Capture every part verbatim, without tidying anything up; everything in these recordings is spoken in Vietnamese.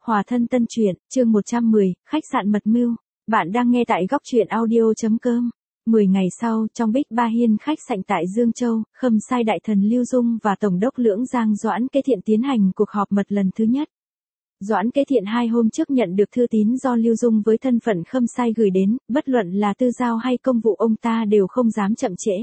Hòa thân tân truyện, chương một trăm mười, khách sạn mật mưu. Bạn đang nghe tại góc truyện audio.com. mười ngày sau, trong Bích Ba Hiên khách sạn tại Dương Châu, Khâm Sai đại thần Lưu Dung và Tổng đốc Lưỡng Giang Doãn Kế Thiện tiến hành cuộc họp mật lần thứ nhất. Doãn Kế Thiện hai hôm trước nhận được thư tín do Lưu Dung với thân phận Khâm Sai gửi đến, bất luận là tư giao hay công vụ ông ta đều không dám chậm trễ.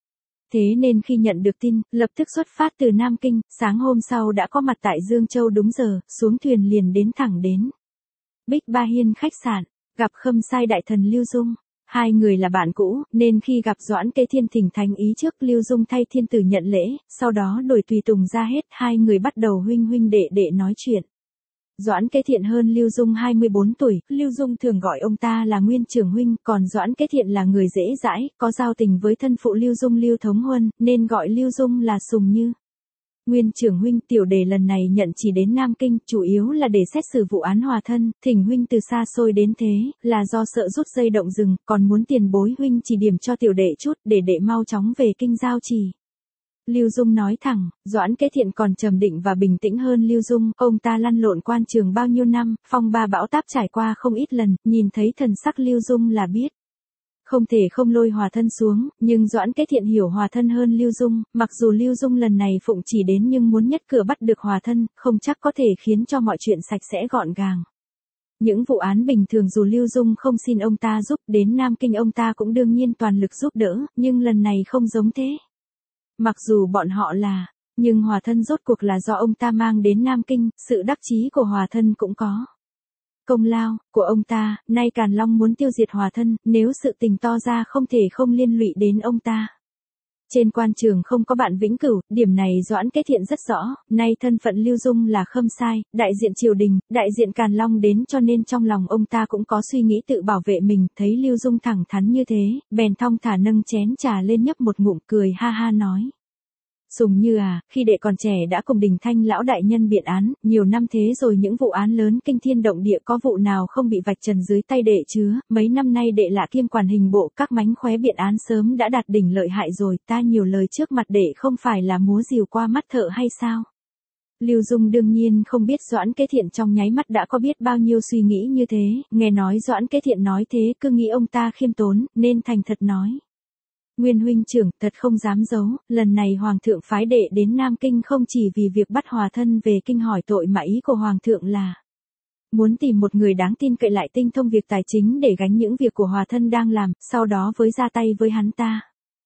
Thế nên khi nhận được tin, lập tức xuất phát từ Nam Kinh, sáng hôm sau đã có mặt tại Dương Châu đúng giờ, xuống thuyền liền đến thẳng đến Bích Ba Hiên khách sạn, gặp Khâm Sai đại thần Lưu Dung. Hai người là bạn cũ, nên khi gặp Doãn Kế Thiện thỉnh thành ý trước, Lưu Dung thay thiên tử nhận lễ, sau đó đổi tùy tùng ra hết, hai người bắt đầu huynh huynh đệ đệ nói chuyện. Doãn Kế Thiện hơn Lưu Dung hai mươi bốn tuổi, Lưu Dung thường gọi ông ta là Nguyên Trưởng huynh, còn Doãn Kế Thiện là người dễ dãi, có giao tình với thân phụ Lưu Dung Lưu Thống Huân, nên gọi Lưu Dung là Sùng Như. Nguyên Trưởng huynh, tiểu đề lần này nhận chỉ đến Nam Kinh, chủ yếu là để xét xử vụ án hòa thân, thỉnh huynh từ xa xôi đến thế, là do sợ rút dây động rừng, còn muốn tiền bối huynh chỉ điểm cho tiểu đệ chút, để đệ mau chóng về kinh giao trì. Lưu Dung nói thẳng, Doãn Kế Thiện còn trầm định và bình tĩnh hơn Lưu Dung, ông ta lăn lộn quan trường bao nhiêu năm, phong ba bão táp trải qua không ít lần, nhìn thấy thần sắc Lưu Dung là biết. Không thể không lôi hòa thân xuống, nhưng Doãn Kế Thiện hiểu hòa thân hơn Lưu Dung, mặc dù Lưu Dung lần này phụng chỉ đến nhưng muốn nhất cửa bắt được hòa thân, không chắc có thể khiến cho mọi chuyện sạch sẽ gọn gàng. Những vụ án bình thường dù Lưu Dung không xin ông ta giúp, đến Nam Kinh ông ta cũng đương nhiên toàn lực giúp đỡ, nhưng lần này không giống thế. Mặc dù bọn họ là, nhưng hòa thân rốt cuộc là do ông ta mang đến Nam Kinh, sự đắc chí của hòa thân cũng có. Công lao của ông ta, nay Càn Long muốn tiêu diệt hòa thân, nếu sự tình to ra không thể không liên lụy đến ông ta. Trên quan trường không có bạn vĩnh cửu, điểm này Doãn Kế Thiện rất rõ, nay thân phận Lưu Dung là Khâm Sai, đại diện triều đình, đại diện Càn Long đến cho nên trong lòng ông ta cũng có suy nghĩ tự bảo vệ mình, thấy Lưu Dung thẳng thắn như thế, bèn thong thả nâng chén trà lên nhấp một ngụm cười ha ha nói. Sùng Như à, khi đệ còn trẻ đã cùng Đình Thanh lão đại nhân biện án, nhiều năm thế rồi những vụ án lớn kinh thiên động địa có vụ nào không bị vạch trần dưới tay đệ chứ, mấy năm nay đệ là kiêm quản hình bộ, các mánh khóe biện án sớm đã đạt đỉnh lợi hại rồi, ta nhiều lời trước mặt đệ không phải là múa rìu qua mắt thợ hay sao? Lưu Dung đương nhiên không biết Doãn Kế Thiện trong nháy mắt đã có biết bao nhiêu suy nghĩ như thế, nghe nói Doãn Kế Thiện nói thế cứ nghĩ ông ta khiêm tốn, nên thành thật nói. Nguyên huynh trưởng, thật không dám giấu, lần này Hoàng thượng phái đệ đến Nam Kinh không chỉ vì việc bắt hòa thân về kinh hỏi tội mà ý của Hoàng thượng là muốn tìm một người đáng tin cậy lại tinh thông việc tài chính để gánh những việc của hòa thân đang làm, sau đó với ra tay với hắn ta.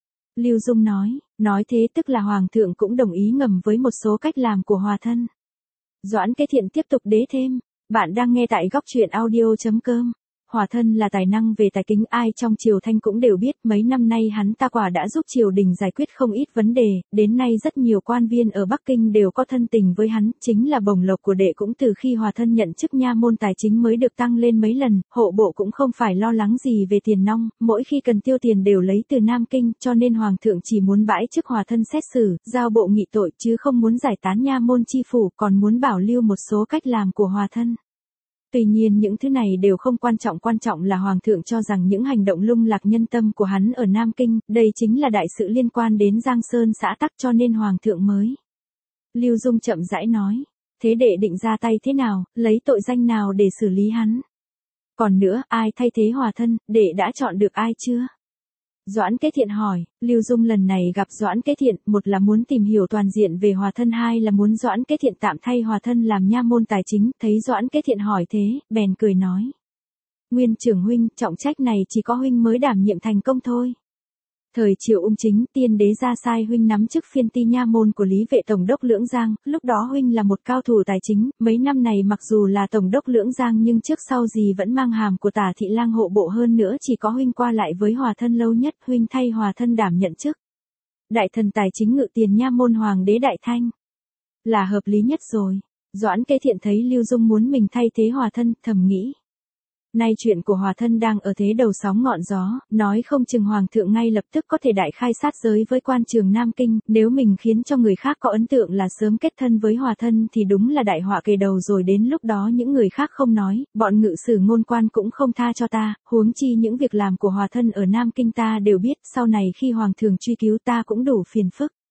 Lưu Dung nói, nói thế tức là Hoàng thượng cũng đồng ý ngầm với một số cách làm của hòa thân. Doãn Kế Thiện tiếp tục đế thêm, bạn đang nghe tại góc truyện audio.com. Hòa thân là tài năng về tài kính, ai trong triều Thanh cũng đều biết, mấy năm nay hắn ta quả đã giúp triều đình giải quyết không ít vấn đề, đến nay rất nhiều quan viên ở Bắc Kinh đều có thân tình với hắn, chính là bổng lộc của đệ cũng từ khi hòa thân nhận chức nha môn tài chính mới được tăng lên mấy lần, hộ bộ cũng không phải lo lắng gì về tiền nong, mỗi khi cần tiêu tiền đều lấy từ Nam Kinh, cho nên Hoàng thượng chỉ muốn bãi chức hòa thân xét xử, giao bộ nghị tội chứ không muốn giải tán nha môn chi phủ, còn muốn bảo lưu một số cách làm của hòa thân. Tuy nhiên những thứ này đều không quan trọng, quan trọng là Hoàng thượng cho rằng những hành động lung lạc nhân tâm của hắn ở Nam Kinh, đây chính là đại sự liên quan đến Giang Sơn xã tắc cho nên Hoàng thượng mới. Lưu Dung chậm rãi nói, thế đệ định ra tay thế nào, lấy tội danh nào để xử lý hắn? Còn nữa, ai thay thế hòa thân, đệ đã chọn được ai chưa? Doãn Kế Thiện hỏi, Lưu Dung lần này gặp Doãn Kế Thiện, một là muốn tìm hiểu toàn diện về hòa thân, hai là muốn Doãn Kế Thiện tạm thay hòa thân làm nha môn tài chính, thấy Doãn Kế Thiện hỏi thế, bèn cười nói. Nguyên trưởng huynh, trọng trách này chỉ có huynh mới đảm nhiệm thành công thôi. Thời Triều Ung Chính, tiên đế ra sai huynh nắm chức phiên ti nha môn của Lý Vệ Tổng đốc Lưỡng Giang, lúc đó huynh là một cao thủ tài chính, mấy năm này mặc dù là Tổng đốc Lưỡng Giang nhưng trước sau gì vẫn mang hàm của Tả thị lang hộ bộ, hơn nữa chỉ có huynh qua lại với hòa thân lâu nhất, huynh thay hòa thân đảm nhận chức đại thần tài chính ngự tiền nha môn Hoàng đế Đại Thanh. Là hợp lý nhất rồi. Doãn Kế Thiện thấy Lưu Dung muốn mình thay thế hòa thân, thầm nghĩ. Nay chuyện của hòa thân đang ở thế đầu sóng ngọn gió, nói không chừng Hoàng thượng ngay lập tức có thể đại khai sát giới với quan trường Nam Kinh, nếu mình khiến cho người khác có ấn tượng là sớm kết thân với hòa thân thì đúng là đại họa kề đầu rồi, đến lúc đó những người khác không nói, bọn ngự sử ngôn quan cũng không tha cho ta, huống chi những việc làm của hòa thân ở Nam Kinh ta đều biết, sau này khi Hoàng thượng truy cứu ta cũng đủ phiền phức.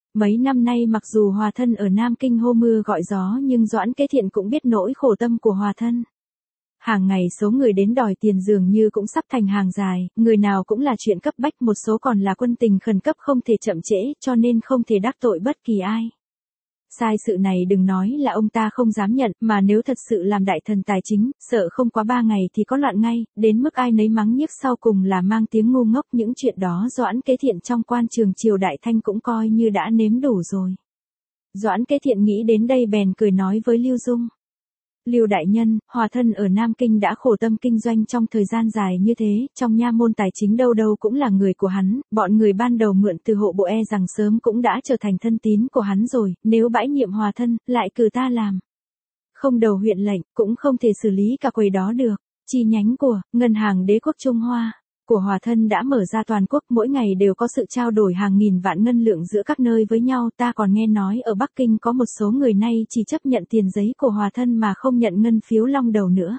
Mấy năm nay mặc dù Hòa Thân ở Nam Kinh hô mưa gọi gió nhưng Doãn Kế Thiện cũng biết nỗi khổ tâm của Hòa Thân. Hàng ngày số người đến đòi tiền dường như cũng sắp thành hàng dài, người nào cũng là chuyện cấp bách, một số còn là quân tình khẩn cấp không thể chậm trễ, cho nên không thể đắc tội bất kỳ ai. Sai sự này đừng nói là ông ta không dám nhận, mà nếu thật sự làm đại thần tài chính, sợ không quá ba ngày thì có loạn ngay, đến mức ai nấy mắng nhiếc sau cùng là mang tiếng ngu ngốc. Những chuyện đó Doãn Kế Thiện trong quan trường triều Đại Thanh cũng coi như đã nếm đủ rồi. Doãn Kế Thiện nghĩ đến đây bèn cười nói với Lưu Dung. Lưu đại nhân, Hòa Thân ở Nam Kinh đã khổ tâm kinh doanh trong thời gian dài như thế, trong nha môn tài chính đâu đâu cũng là người của hắn, bọn người ban đầu mượn từ hộ bộ e rằng sớm cũng đã trở thành thân tín của hắn rồi, nếu bãi nhiệm Hòa Thân, lại cử ta làm không đầu huyện lệnh, cũng không thể xử lý cả quầy đó được. Chi nhánh của Ngân hàng Đế quốc Trung Hoa của Hòa Thân đã mở ra toàn quốc, mỗi ngày đều có sự trao đổi hàng nghìn vạn ngân lượng giữa các nơi với nhau. Ta còn nghe nói ở Bắc Kinh có một số người nay chỉ chấp nhận tiền giấy của Hòa Thân mà không nhận ngân phiếu long đầu nữa.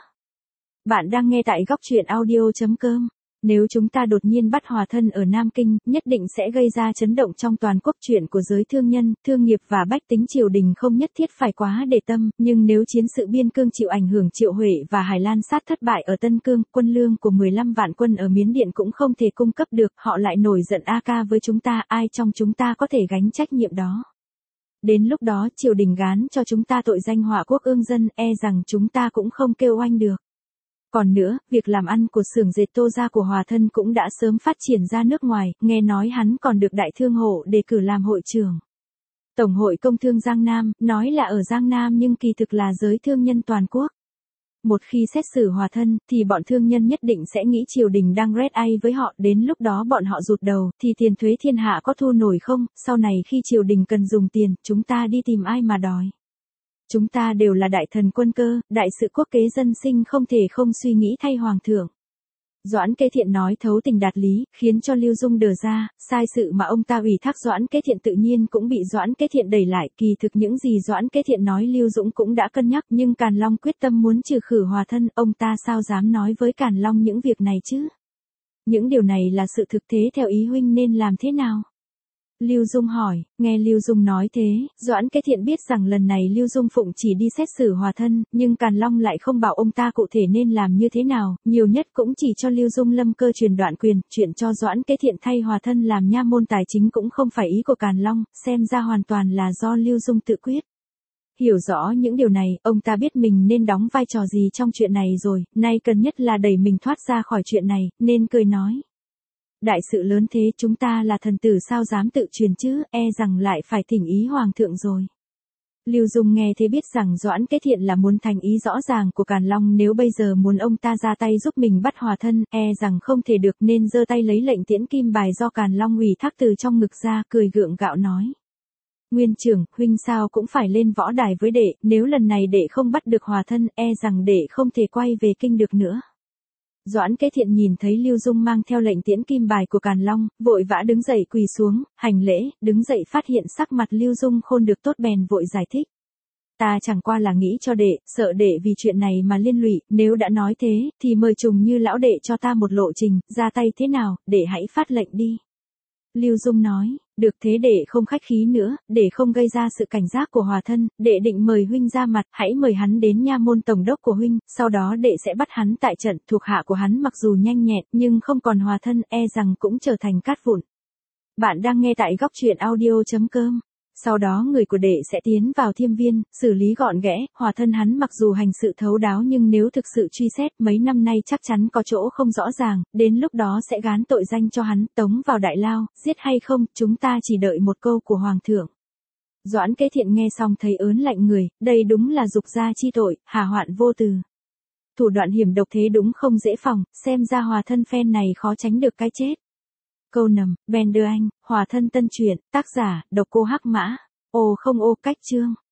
Bạn đang nghe tại góc truyện audio chấm com. Nếu chúng ta đột nhiên bắt Hòa Thân ở Nam Kinh, nhất định sẽ gây ra chấn động trong toàn quốc. Chuyện của giới thương nhân, thương nghiệp và bách tính triều đình không nhất thiết phải quá để tâm, nhưng nếu chiến sự biên cương chịu ảnh hưởng, Triệu Huệ và Hải Lan sát thất bại ở Tân Cương, quân lương của mười lăm vạn quân ở Miến Điện cũng không thể cung cấp được, họ lại nổi giận a ca với chúng ta, ai trong chúng ta có thể gánh trách nhiệm đó? Đến lúc đó triều đình gán cho chúng ta tội danh họa quốc ương dân, e rằng chúng ta cũng không kêu oanh được. Còn nữa, việc làm ăn của xưởng dệt Tô gia của Hòa Thân cũng đã sớm phát triển ra nước ngoài, nghe nói hắn còn được Đại Thương Hộ đề cử làm hội trưởng Tổng hội Công thương Giang Nam, nói là ở Giang Nam nhưng kỳ thực là giới thương nhân toàn quốc. Một khi xét xử Hòa Thân, thì bọn thương nhân nhất định sẽ nghĩ triều đình đang red ai với họ, đến lúc đó bọn họ rụt đầu, thì tiền thuế thiên hạ có thu nổi không, sau này khi triều đình cần dùng tiền, chúng ta đi tìm ai mà đòi. Chúng ta đều là đại thần quân cơ, đại sự quốc kế dân sinh, không thể không suy nghĩ thay hoàng thượng. Doãn Kế Thiện nói thấu tình đạt lý, khiến cho Lưu Dung đờ ra, sai sự mà ông ta ủy thác Doãn Kế Thiện tự nhiên cũng bị Doãn Kế Thiện đẩy lại. Kỳ thực những gì Doãn Kế Thiện nói Lưu Dũng cũng đã cân nhắc, nhưng Càn Long quyết tâm muốn trừ khử Hòa Thân, ông ta sao dám nói với Càn Long những việc này chứ? Những điều này là sự thực, thế theo ý huynh nên làm thế nào? Lưu Dung hỏi. Nghe Lưu Dung nói thế, Doãn Kế Thiện biết rằng lần này Lưu Dung Phụng chỉ đi xét xử Hòa Thân, nhưng Càn Long lại không bảo ông ta cụ thể nên làm như thế nào, nhiều nhất cũng chỉ cho Lưu Dung lâm cơ truyền đoạn quyền, chuyện cho Doãn Kế Thiện thay Hòa Thân làm nha môn tài chính cũng không phải ý của Càn Long, xem ra hoàn toàn là do Lưu Dung tự quyết. Hiểu rõ những điều này, ông ta biết mình nên đóng vai trò gì trong chuyện này rồi, nay cần nhất là đẩy mình thoát ra khỏi chuyện này, nên cười nói. Đại sự lớn thế, chúng ta là thần tử sao dám tự truyền chứ, e rằng lại phải thỉnh ý hoàng thượng rồi. Lưu Dung nghe thế biết rằng Doãn Kế Thiện là muốn thành ý rõ ràng của Càn Long, nếu bây giờ muốn ông ta ra tay giúp mình bắt Hòa Thân, e rằng không thể được, nên giơ tay lấy lệnh tiễn kim bài do Càn Long ủy thác từ trong ngực ra, cười gượng gạo nói. Nguyên trưởng, huynh sao cũng phải lên võ đài với đệ, nếu lần này đệ không bắt được Hòa Thân, e rằng đệ không thể quay về kinh được nữa. Doãn Kế Thiện nhìn thấy Lưu Dung mang theo lệnh tiễn kim bài của Càn Long, vội vã đứng dậy quỳ xuống, hành lễ, đứng dậy phát hiện sắc mặt Lưu Dung khôn được tốt bèn vội giải thích. Ta chẳng qua là nghĩ cho đệ, sợ đệ vì chuyện này mà liên lụy, nếu đã nói thế, thì mời Trùng Như lão đệ cho ta một lộ trình, ra tay thế nào, đệ hãy phát lệnh đi. Lưu Dung nói, được thế đệ không khách khí nữa, để không gây ra sự cảnh giác của Hòa Thân, đệ định mời huynh ra mặt, hãy mời hắn đến nha môn tổng đốc của huynh, sau đó đệ sẽ bắt hắn tại trận, thuộc hạ của hắn mặc dù nhanh nhẹn, nhưng không còn Hòa Thân, e rằng cũng trở thành cát vụn. Bạn đang nghe tại góc truyện audio chấm com. Sau đó người của đệ sẽ tiến vào Thiêm Viên, xử lý gọn ghẽ, Hòa Thân hắn mặc dù hành sự thấu đáo nhưng nếu thực sự truy xét, mấy năm nay chắc chắn có chỗ không rõ ràng, đến lúc đó sẽ gán tội danh cho hắn, tống vào đại lao, giết hay không, chúng ta chỉ đợi một câu của Hoàng thượng. Doãn Kế Thiện nghe xong thấy ớn lạnh người, đây đúng là dục gia chi tội, hả hoạn vô từ. Thủ đoạn hiểm độc thế đúng không dễ phòng, xem ra Hòa Thân phen này khó tránh được cái chết. Câu nầm, Ben đưa anh, Hòa Thân tân truyện, tác giả, độc cô Hắc Mã. Ô không ô cách chương.